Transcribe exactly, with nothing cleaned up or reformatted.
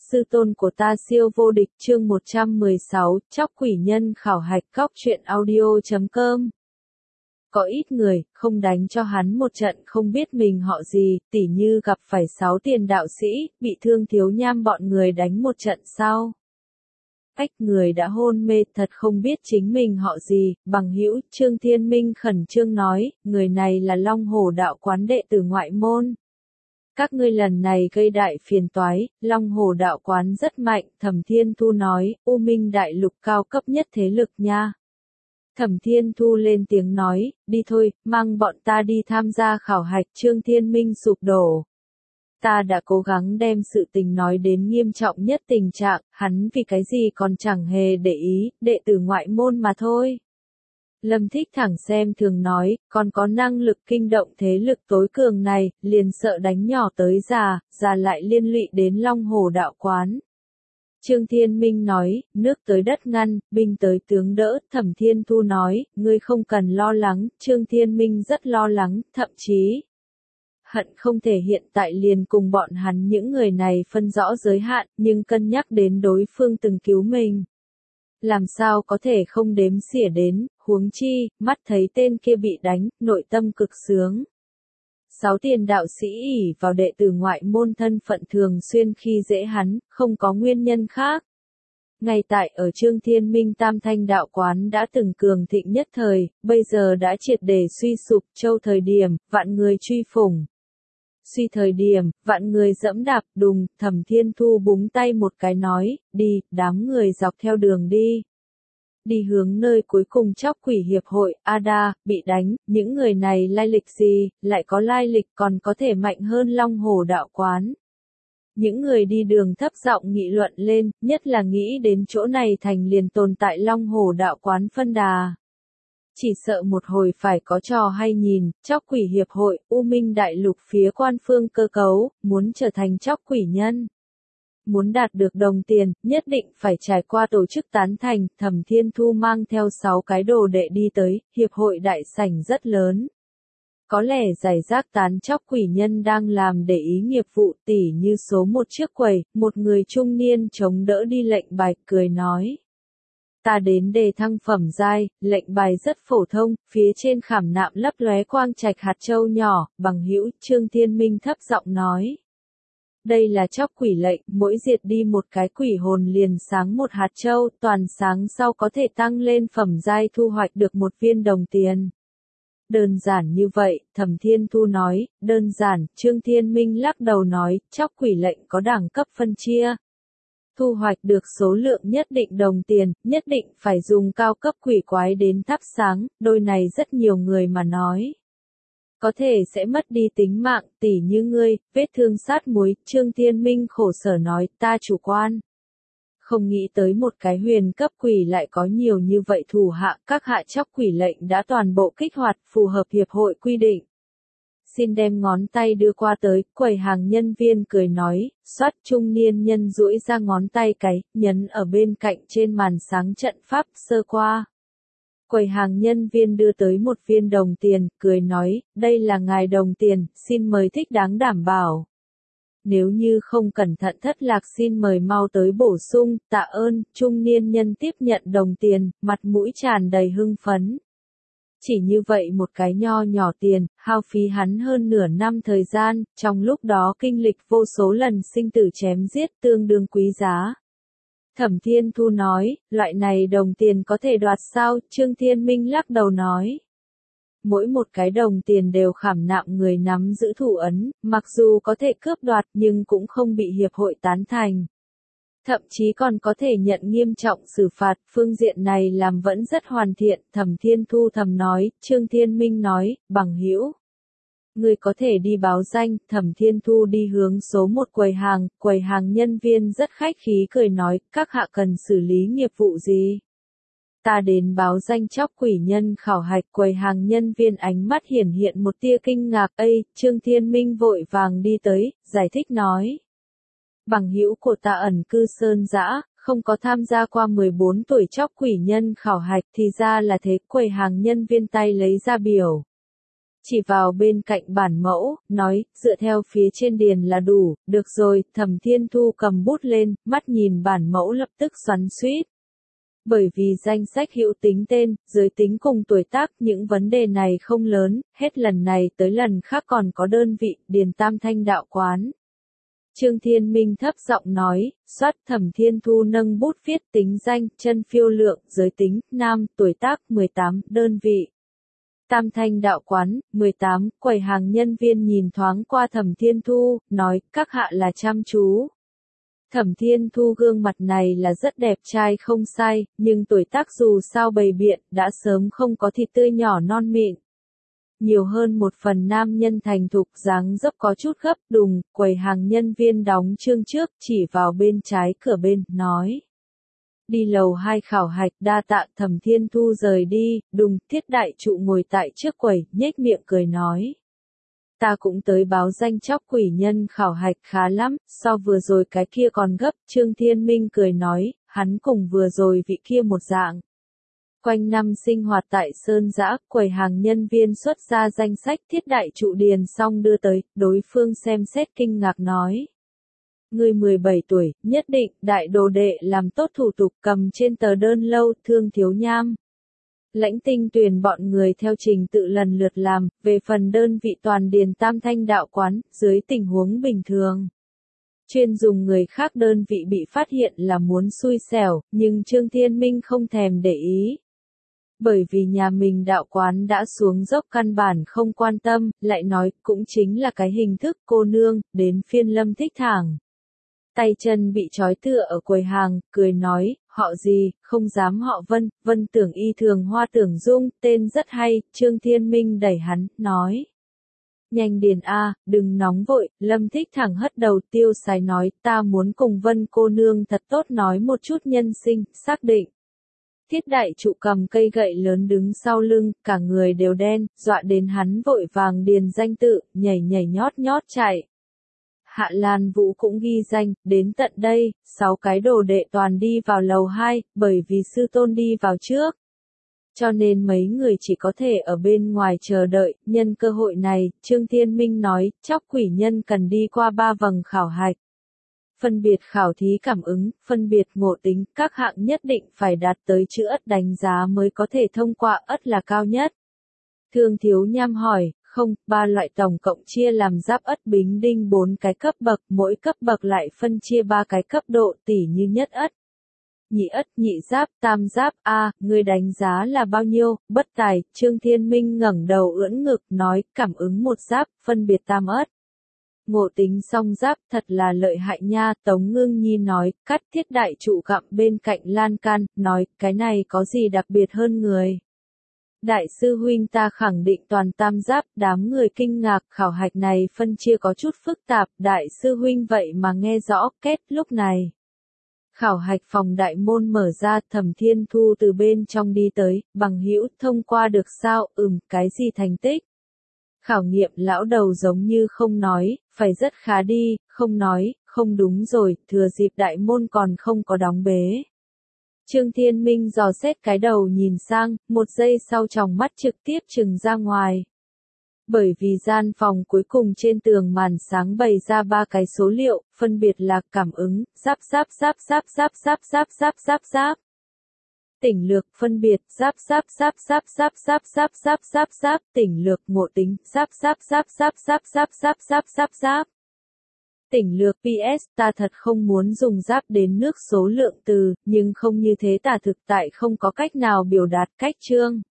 sư tôn của ta siêu vô địch chương một trăm mười sáu, chóc quỷ nhân khảo hạch cóc truyện audio chấm com. Có ít người, không đánh cho hắn một trận không biết mình họ gì, tỉ như gặp phải sáu tiền đạo sĩ, bị thương thiếu nham bọn người đánh một trận sau. Ách người đã hôn mê thật không biết chính mình họ gì, bằng hữu, Trương Thiên Minh khẩn trương nói, người này là Long Hổ đạo quán đệ tử ngoại môn. Các ngươi lần này gây đại phiền toái, Long Hổ đạo quán rất mạnh, Thẩm Thiên Thu nói, U Minh đại lục cao cấp nhất thế lực nha. Thẩm Thiên Thu lên tiếng nói, đi thôi, mang bọn ta đi tham gia khảo hạch. Trương Thiên Minh sụp đổ. Ta đã cố gắng đem sự tình nói đến nghiêm trọng nhất tình trạng, hắn vì cái gì còn chẳng hề để ý, đệ tử ngoại môn mà thôi. Lâm Thích thẳng xem thường nói, còn có năng lực kinh động thế lực tối cường này, liền sợ đánh nhỏ tới già, già lại liên lụy đến Long Hổ đạo quán. Trương Thiên Minh nói, nước tới đất ngăn, binh tới tướng đỡ. Thẩm Thiên Thu nói, ngươi không cần lo lắng. Trương Thiên Minh rất lo lắng, thậm chí hận không thể hiện tại liền cùng bọn hắn những người này phân rõ giới hạn, nhưng cân nhắc đến đối phương từng cứu mình. Làm sao có thể không đếm xỉa đến, huống chi, mắt thấy tên kia bị đánh, nội tâm cực sướng. Sáu tiền đạo sĩ ỷ vào đệ tử ngoại môn thân phận thường xuyên khi dễ hắn, không có nguyên nhân khác. Ngay tại ở Trương Thiên Minh Tam Thanh đạo quán đã từng cường thịnh nhất thời, bây giờ đã triệt để suy sụp. Châu thời điểm, vạn người truy phủng. Suy thời điểm, vạn người dẫm đạp. Đùng, Thẩm Thiên Thu búng tay một cái nói, đi, đám người dọc theo đường đi. Đi hướng nơi cuối cùng chóc quỷ hiệp hội, Ada, bị đánh, những người này lai lịch gì, lại có lai lịch còn có thể mạnh hơn Long Hổ đạo quán. Những người đi đường thấp giọng nghị luận lên, nhất là nghĩ đến chỗ này thành liền tồn tại Long Hổ đạo quán phân đà. Chỉ sợ một hồi phải có trò hay nhìn, chóc quỷ hiệp hội, U Minh đại lục phía quan phương cơ cấu, muốn trở thành chóc quỷ nhân. Muốn đạt được đồng tiền, nhất định phải trải qua tổ chức tán thành. Thẩm Thiên Thu mang theo sáu cái đồ đệ đi tới, hiệp hội đại sảnh rất lớn. Có lẽ giải rác tán chóc quỷ nhân đang làm để ý nghiệp vụ, tỉ như số một chiếc quầy, một người trung niên chống đỡ đi lệnh bài, cười nói. Ta đến đề thăng phẩm giai, lệnh bài rất phổ thông, phía trên khảm nạm lấp lóe quang trạch hạt châu nhỏ, bằng hữu. Trương Thiên Minh thấp giọng nói. Đây là chóc quỷ lệnh, mỗi diệt đi một cái quỷ hồn liền sáng một hạt châu, toàn sáng sau có thể tăng lên phẩm giai thu hoạch được một viên đồng tiền. Đơn giản như vậy, Thẩm Thiên Thu nói, đơn giản. Trương Thiên Minh lắc đầu nói, chóc quỷ lệnh có đẳng cấp phân chia. Thu hoạch được số lượng nhất định đồng tiền, nhất định phải dùng cao cấp quỷ quái đến thắp sáng, đôi này rất nhiều người mà nói. Có thể sẽ mất đi tính mạng, tỉ như ngươi, vết thương sát muối. Trương Thiên Minh khổ sở nói, ta chủ quan. Không nghĩ tới một cái huyền cấp quỷ lại có nhiều như vậy thủ hạ, các hạ chóc quỷ lệnh đã toàn bộ kích hoạt, phù hợp hiệp hội quy định. Xin đem ngón tay đưa qua tới, quầy hàng nhân viên cười nói, xoát. Trung niên nhân duỗi ra ngón tay cái, nhấn ở bên cạnh trên màn sáng trận pháp, sơ qua. Quầy hàng nhân viên đưa tới một viên đồng tiền, cười nói, đây là ngài đồng tiền, xin mời thích đáng đảm bảo. Nếu như không cẩn thận thất lạc xin mời mau tới bổ sung, tạ ơn. Trung niên nhân tiếp nhận đồng tiền, mặt mũi tràn đầy hưng phấn. Chỉ như vậy một cái nho nhỏ tiền, hao phí hắn hơn nửa năm thời gian, trong lúc đó kinh lịch vô số lần sinh tử chém giết tương đương quý giá. Thẩm Thiên Thu nói, loại này đồng tiền có thể đoạt sao? Trương Thiên Minh lắc đầu nói. Mỗi một cái đồng tiền đều khảm nạm người nắm giữ thủ ấn, mặc dù có thể cướp đoạt nhưng cũng không bị hiệp hội tán thành. Thậm chí còn có thể nhận nghiêm trọng xử phạt, phương diện này làm vẫn rất hoàn thiện. Thẩm Thiên Thu thầm nói. Trương Thiên Minh nói, bằng hữu. Người có thể đi báo danh. Thẩm Thiên Thu đi hướng số một quầy hàng, quầy hàng nhân viên rất khách khí cười nói, các hạ cần xử lý nghiệp vụ gì? Ta đến báo danh chóc quỷ nhân khảo hạch. Quầy hàng nhân viên ánh mắt hiển hiện một tia kinh ngạc. Ây, Trương Thiên Minh vội vàng đi tới, giải thích nói. Bằng hữu của ta ẩn cư sơn dã, không có tham gia qua mười bốn tuổi chóc quỷ nhân khảo hạch, thì ra là thế. Quầy hàng nhân viên tay lấy ra biểu. chỉ vào bên cạnh bản mẫu, nói, dựa theo phía trên điền là đủ, được rồi, Thẩm Thiên Thu cầm bút lên, mắt nhìn bản mẫu lập tức xoắn xuýt. Bởi vì danh sách hữu tính tên, giới tính cùng tuổi tác, những vấn đề này không lớn, hết lần này tới lần khác còn có đơn vị, điền Tam Thanh đạo quán. Trương Thiên Minh thấp giọng nói, soát. Thẩm Thiên Thu nâng bút viết tính danh, chân phiêu lượng, giới tính, nam, tuổi tác, mười tám, đơn vị. Tam Thanh đạo quán, mười tám, quầy hàng nhân viên nhìn thoáng qua Thẩm Thiên Thu, nói, các hạ là chăm chú. Thẩm Thiên Thu gương mặt này là rất đẹp trai không sai, nhưng tuổi tác dù sao bày biện, đã sớm không có thịt tươi nhỏ non mịn. Nhiều hơn một phần nam nhân thành thục dáng dấp có chút gấp đùng, quầy hàng nhân viên đóng chương trước, chỉ vào bên trái cửa bên, nói. Đi lầu hai khảo hạch. Đa tạ. Thẩm Thiên Thu rời đi, đùng, Thiết Đại Trụ ngồi tại trước quầy, nhếch miệng cười nói. Ta cũng tới báo danh chóc quỷ nhân khảo hạch khá lắm, so vừa rồi cái kia còn gấp. Trương Thiên Minh cười nói, hắn cùng vừa rồi vị kia một dạng. Quanh năm sinh hoạt tại Sơn Dã, quầy hàng nhân viên xuất ra danh sách. Thiết Đại Trụ điền xong đưa tới, đối phương xem xét kinh ngạc nói. Người mười bảy tuổi, nhất định, đại đồ đệ làm tốt thủ tục cầm trên tờ đơn lâu, Thương Thiếu Nham. Lãnh Tinh tuyển bọn người theo trình tự lần lượt làm, về phần đơn vị toàn điền Tam Thanh đạo quán, dưới tình huống bình thường. Chuyên dùng người khác đơn vị bị phát hiện là muốn xui xẻo, nhưng Trương Thiên Minh không thèm để ý. Bởi vì nhà mình đạo quán đã xuống dốc căn bản không quan tâm, lại nói cũng chính là cái hình thức cô nương, đến phiên Lâm Thích Thảng. Tay chân bị trói tựa ở quầy hàng, cười nói, họ gì, không dám họ Vân, Vân Tưởng Y Thường Hoa Tưởng Dung, tên rất hay. Trương Thiên Minh đẩy hắn, nói. Nhanh điền a, đừng nóng vội. Lâm Thích Thẳng hất đầu tiêu sái nói, ta muốn cùng Vân cô nương thật tốt nói một chút nhân sinh, xác định. Thiết Đại Trụ cầm cây gậy lớn đứng sau lưng, cả người đều đen, dọa đến hắn vội vàng điền danh tự, nhảy nhảy nhót nhót chạy. Hạ Lan Vũ cũng ghi danh, đến tận đây, sáu cái đồ đệ toàn đi vào lầu hai, bởi vì sư tôn đi vào trước. Cho nên mấy người chỉ có thể ở bên ngoài chờ đợi, nhân cơ hội này, Trương Thiên Minh nói, chóc quỷ nhân cần đi qua ba vầng khảo hạch. Phân biệt khảo thí cảm ứng, phân biệt ngộ tính, các hạng nhất định phải đạt tới chữ ất đánh giá mới có thể thông qua, ất là cao nhất. Thương Thiếu Nham hỏi, không, ba loại tổng cộng chia làm giáp ất bính đinh bốn cái cấp bậc, mỗi cấp bậc lại phân chia ba cái cấp độ tỉ như nhất ất, nhị ất, nhị giáp, tam giáp, a, người đánh giá là bao nhiêu? Bất tài. Trương Thiên Minh ngẩng đầu ưỡn ngực, nói, cảm ứng một giáp, phân biệt tam ất. Ngộ tính song giáp, thật là lợi hại nha. Tống Ngưng Nhi nói, cắt. Thiết Đại Trụ gặm bên cạnh lan can, nói, cái này có gì đặc biệt hơn người. Đại sư huynh ta khẳng định toàn tam giáp, đám người kinh ngạc, khảo hạch này phân chia có chút phức tạp, đại sư huynh vậy mà nghe rõ. Kết. Lúc này, khảo hạch phòng đại môn mở ra, Thẩm Thiên Thu từ bên trong đi tới, bằng hữu, thông qua được sao? Ừm, cái gì thành tích? Khảo nghiệm lão đầu giống như không nói, phải rất khá đi, không nói, không đúng rồi, thừa dịp đại môn còn không có đóng bế. Trương Thiên Minh dò xét cái đầu nhìn sang, một giây sau tròng mắt trực tiếp trừng ra ngoài. Bởi vì gian phòng cuối cùng trên tường màn sáng bày ra ba cái số liệu, phân biệt là cảm ứng, giáp giáp giáp giáp giáp giáp giáp giáp giáp giáp. Tỉnh lược phân biệt, giáp giáp giáp giáp giáp giáp giáp giáp giáp giáp, tỉnh lược ngộ tính, giáp giáp giáp giáp giáp giáp giáp giáp giáp giáp. Tỉnh lược pê ét, ta thật không muốn dùng giáp đến nước số lượng từ, nhưng không như thế tả thực tại không có cách nào biểu đạt cách chương.